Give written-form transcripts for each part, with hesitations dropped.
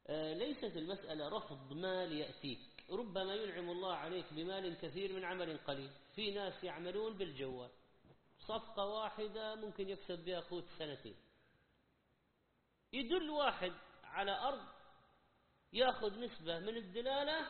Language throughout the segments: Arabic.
ليست المسألة رفض مال يأتيك، ربما ينعم الله عليك بمال كثير من عمل قليل. في ناس يعملون بالجوال، صفقة واحدة ممكن يكسب بها قوت سنتين. يدل واحد على أرض يأخذ نسبة من الدلالة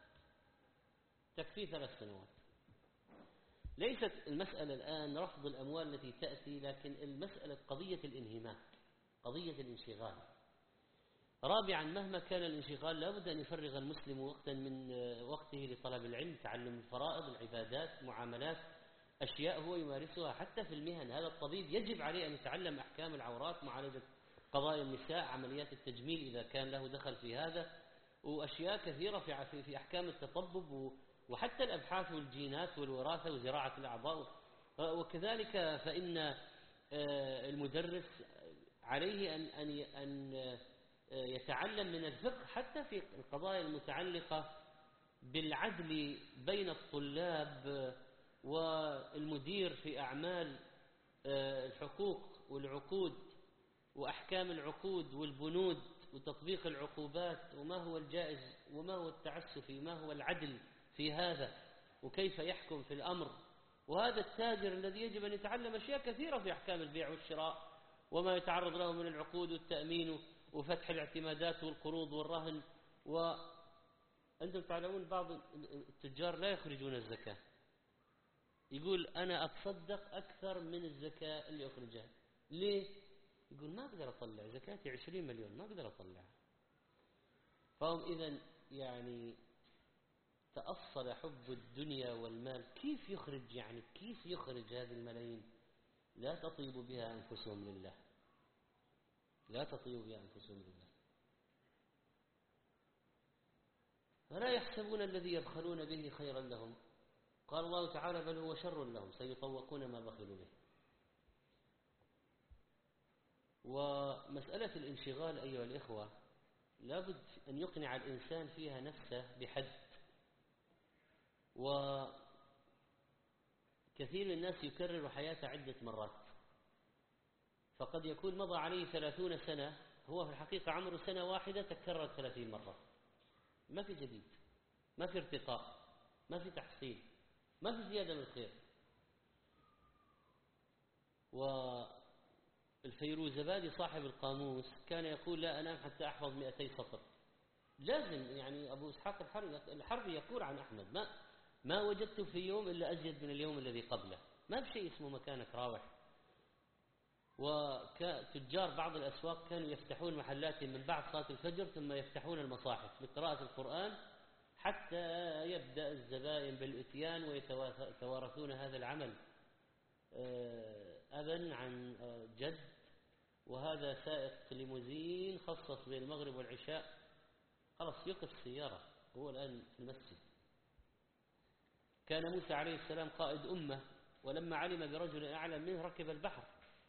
تكفي 3 سنوات. ليست المسألة الآن رفض الأموال التي تأتي، لكن المسألة قضية الانهماك، قضية الانشغال. رابعا، مهما كان الانشغال لابد أن يفرغ المسلم وقتا من وقته لطلب العلم، تعلم الفرائض، العبادات، معاملات، أشياء هو يمارسها حتى في المهن. هذا الطبيب يجب عليه أن يتعلم أحكام العورات، معالجة قضايا النساء، عمليات التجميل إذا كان له دخل في هذا، وأشياء كثيرة في أحكام التطبب، وحتى الأبحاث والجينات والوراثة وزراعة الأعضاء. وكذلك فإن المدرس عليه أن يتعلم من الفقه حتى في القضايا المتعلقة بالعدل بين الطلاب والمدير في أعمال الحقوق والعقود وأحكام العقود والبنود وتطبيق العقوبات، وما هو الجائز وما هو التعسفي، ما هو العدل في هذا، وكيف يحكم في الأمر. وهذا التاجر الذي يجب أن يتعلم أشياء كثيرة في أحكام البيع والشراء وما يتعرض له من العقود والتأمين وفتح الاعتمادات والقروض والرهن. وأنتم تعلمون بعض التجار لا يخرجون الزكاة، يقول أنا أتصدق أكثر من الزكاة اللي أخرجها. ليه؟ يقول ما أقدر أطلع زكاتي 20 مليون، ما أقدر أطلعها. فهم إذن يعني تأصل حب الدنيا والمال. كيف يخرج هذه الملايين؟ لا تطيب بها أنفسهم لله، لا تطيب بها أنفسهم لله. فلا يحسبون الذي يبخلون به خيرا لهم. قال الله تعالى بل هو شر لهم سيطوقون ما بخلوا به. ومسألة الانشغال أيها الإخوة لابد أن يقنع الإنسان فيها نفسه بحد. وكثير من الناس يكرر حياته عدة مرات، فقد يكون مضى عليه 30 سنة، هو في الحقيقة عمره سنة واحدة تكرر 30 مرة. ما في جديد، ما في ارتقاء، ما في تحصيل، ما في زيادة من الخير. والفيروزبادي صاحب القاموس كان يقول لا أنام حتى أحفظ 200 سطر. لازم يعني أبو إسحاق الحربي يقول عن أحمد ما وجدت في يوم إلا أزيد من اليوم الذي قبله. ما بشيء اسمه مكانك راوح. وتجار بعض الأسواق كانوا يفتحون محلاتهم من بعد صلاة الفجر ثم يفتحون المصاحف لقراءة القرآن حتى يبدأ الزبائن بالإتيان ويتوارثون هذا العمل أبا عن جد. وهذا سائق ليموزين خصص بين المغرب والعشاء، خلاص يقف السيارة، هو الآن في المسجد. كان موسى عليه السلام قائد أمة، ولما علم برجل أعلم منه ركب البحر،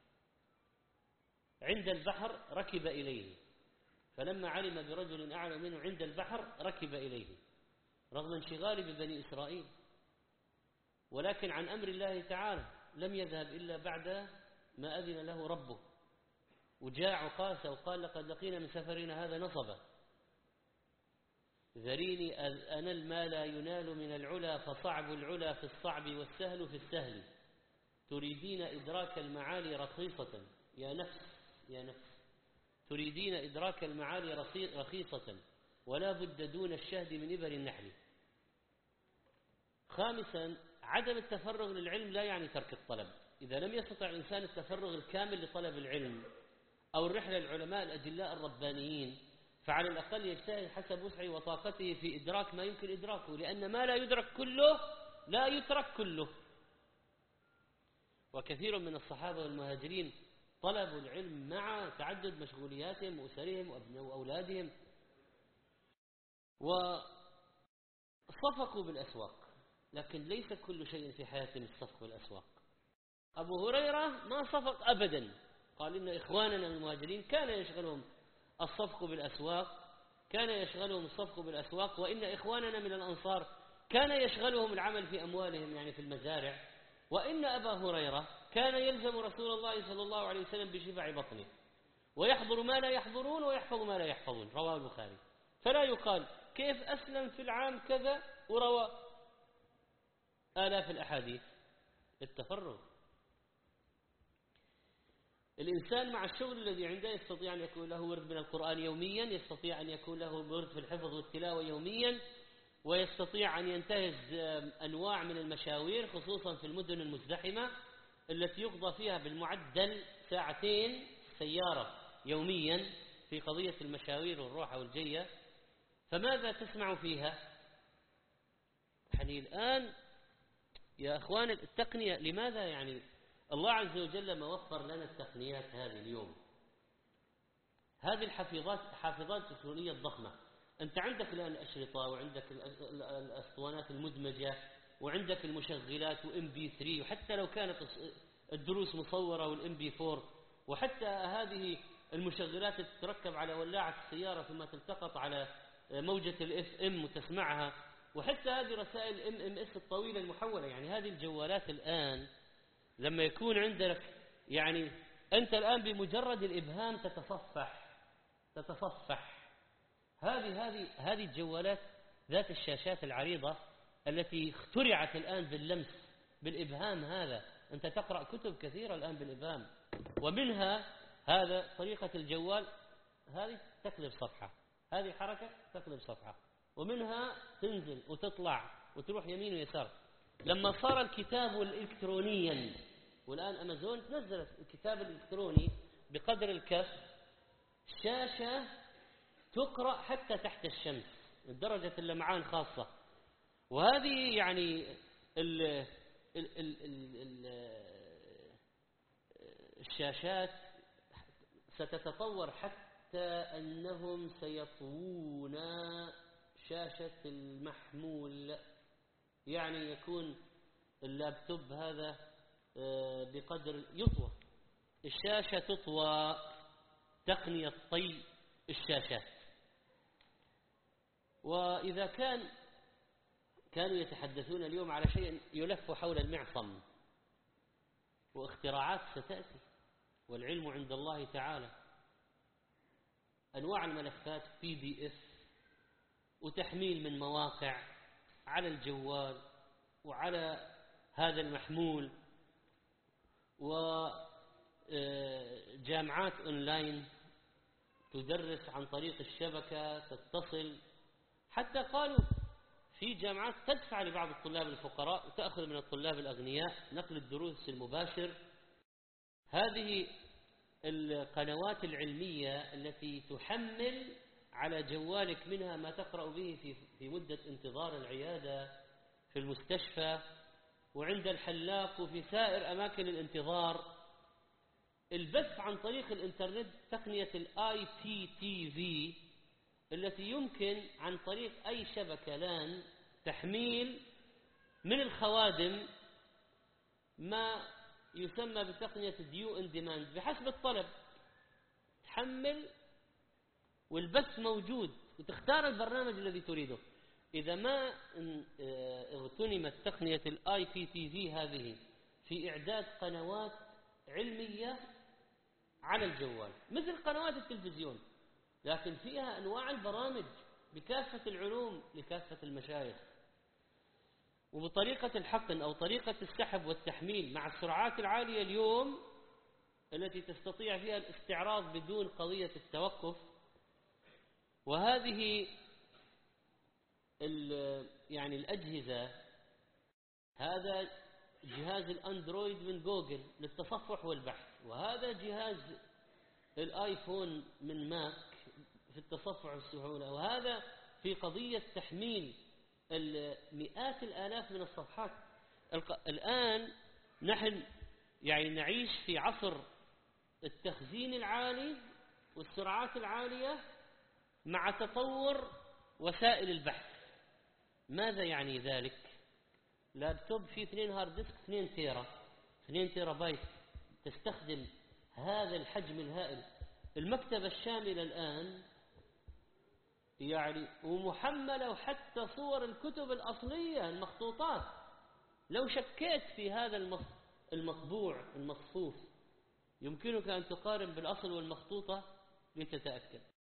عند البحر ركب إليه، فلما علم برجل أعلم منه عند البحر ركب إليه، رغم انشغاله ببني إسرائيل. ولكن عن أمر الله تعالى لم يذهب إلا بعد ما أذن له ربه، وجاء عقاسة وقال لقد لقينا من سفرنا هذا نصبا، ذريني أنل ما لا ينال من العلا، فصعب العلا في الصعب والسهل في السهل، تريدين إدراك المعالي رخيصة يا نفس تريدين إدراك المعالي رخيصة ولا بد دون الشهد من إبر النحل. خامسا، عدم التفرغ للعلم لا يعني ترك الطلب. إذا لم يستطع الإنسان التفرغ الكامل لطلب العلم أو الرحلة للعلماء الأجلاء الربانيين، فعلى الأقل يجتهد حسب وسعه وطاقته في إدراك ما يمكن إدراكه، لأن ما لا يدرك كله لا يترك كله. وكثير من الصحابة والمهاجرين طلبوا العلم مع تعدد مشغولياتهم وأسرهم وأولادهم، وصفقوا بالأسواق، لكن ليس كل شيء في حياتهم الصفق بالأسواق. أبو هريرة ما صفق أبدا، قال إن إخواننا من المهاجرين كان يشغلهم الصفق بالأسواق، وإن إخواننا من الأنصار كان يشغلهم العمل في أموالهم يعني في المزارع، وإن أبا هريرة كان يلزم رسول الله صلى الله عليه وسلم بشبع بطنه، ويحضر ما لا يحضرون ويحفظ ما لا يحفظون، رواه البخاري. فلا يقال كيف أسلم في العام كذا وروى آلاف الأحاديث. التفرغ. الإنسان مع الشغل الذي عنده يستطيع أن يكون له ورد من القرآن يوميا، يستطيع أن يكون له ورد في الحفظ والتلاوة يوميا، ويستطيع أن ينتهز أنواع من المشاوير خصوصا في المدن المزدحمة التي يقضى فيها بالمعدل 2 ساعة سيارة يوميا في قضية المشاوير والروحة والجية. فماذا تسمع فيها؟ يعني الآن يا أخوان التقنية، لماذا يعني الله عز وجل لما وفر لنا التقنيات هذه اليوم، هذه حافظات إلكترونية ضخمة، أنت عندك الآن الأشرطة، وعندك الأسطوانات المدمجة، وعندك المشغلات وMP3، وحتى لو كانت الدروس مصورة والMP4، وحتى هذه المشغلات تتركب على ولاعة السيارة ثم تلتقط على موجة الFM وتسمعها، وحتى هذه رسائل MMS الطويلة المحولة. يعني هذه الجوالات الآن لما يكون عندك، يعني أنت الآن بمجرد الإبهام تتصفح هذه الجوالات ذات الشاشات العريضة التي اخترعت الآن باللمس بالإبهام. هذا أنت تقرأ كتب كثيرة الآن بالإبهام، ومنها هذا طريقة الجوال، هذه تقلب صفحة، هذه حركة تقلب صفحة، ومنها تنزل وتطلع وتروح يمين ويسار. لما صار الكتاب الإلكترونيا، والآن أمازون نزلت الكتاب الإلكتروني بقدر الكف، شاشة تقرأ حتى تحت الشمس، درجة اللمعان خاصة. وهذه يعني الشاشات ستتطور حتى أنهم سيطوون شاشة المحمول، يعني يكون اللابتوب هذا بقدر يطوى، الشاشة تطوى، تقنية طي الشاشات. وإذا كانوا يتحدثون اليوم على شيء يلف حول المعصم، واختراعات ستأتي، والعلم عند الله تعالى، أنواع الملفات PDF، وتحميل من مواقع على الجوال وعلى هذا المحمول، وجامعات أونلاين تدرس عن طريق الشبكة، تتصل، حتى قالوا في جامعات تدفع لبعض الطلاب الفقراء وتأخذ من الطلاب الأغنياء نقل الدروس المباشر. هذه القنوات العلمية التي تحمل على جوالك منها ما تقرأ به في مدة انتظار العيادة في المستشفى وعند الحلاق وفي سائر أماكن الانتظار. البث عن طريق الإنترنت، تقنية IPTV التي يمكن عن طريق أي شبكة لان تحميل من الخوادم ما يسمى بتقنية ديو ان ديماند، بحسب الطلب تحمل والبث موجود وتختار البرنامج الذي تريده. إذا ما اغتنمت تقنية IPTV هذه في إعداد قنوات علمية على الجوال مثل قنوات التلفزيون، لكن فيها أنواع البرامج بكافة العلوم لكافة المشايخ، وبطريقة الحقن أو طريقة السحب والتحميل مع السرعات العالية اليوم التي تستطيع فيها الاستعراض بدون قضية التوقف. وهذه يعني الأجهزة، هذا جهاز الأندرويد من جوجل للتصفح والبحث، وهذا جهاز الآيفون من ماك في التصفح والسهولة، وهذا في قضية تحميل مئات الآلاف من الصفحات. الآن نحن يعني نعيش في عصر التخزين العالي والسرعات العالية مع تطور وسائل البحث. ماذا يعني ذلك؟ لابتوب فيه 2 هارد ديسك 2 تيرا بايت، تستخدم هذا الحجم الهائل. المكتبة الشاملة الآن يعني ومحملة، وحتى صور الكتب الأصلية المخطوطات، لو شكيت في هذا المطبوع المصفوف يمكنك أن تقارن بالأصل والمخطوطة لتتأكد.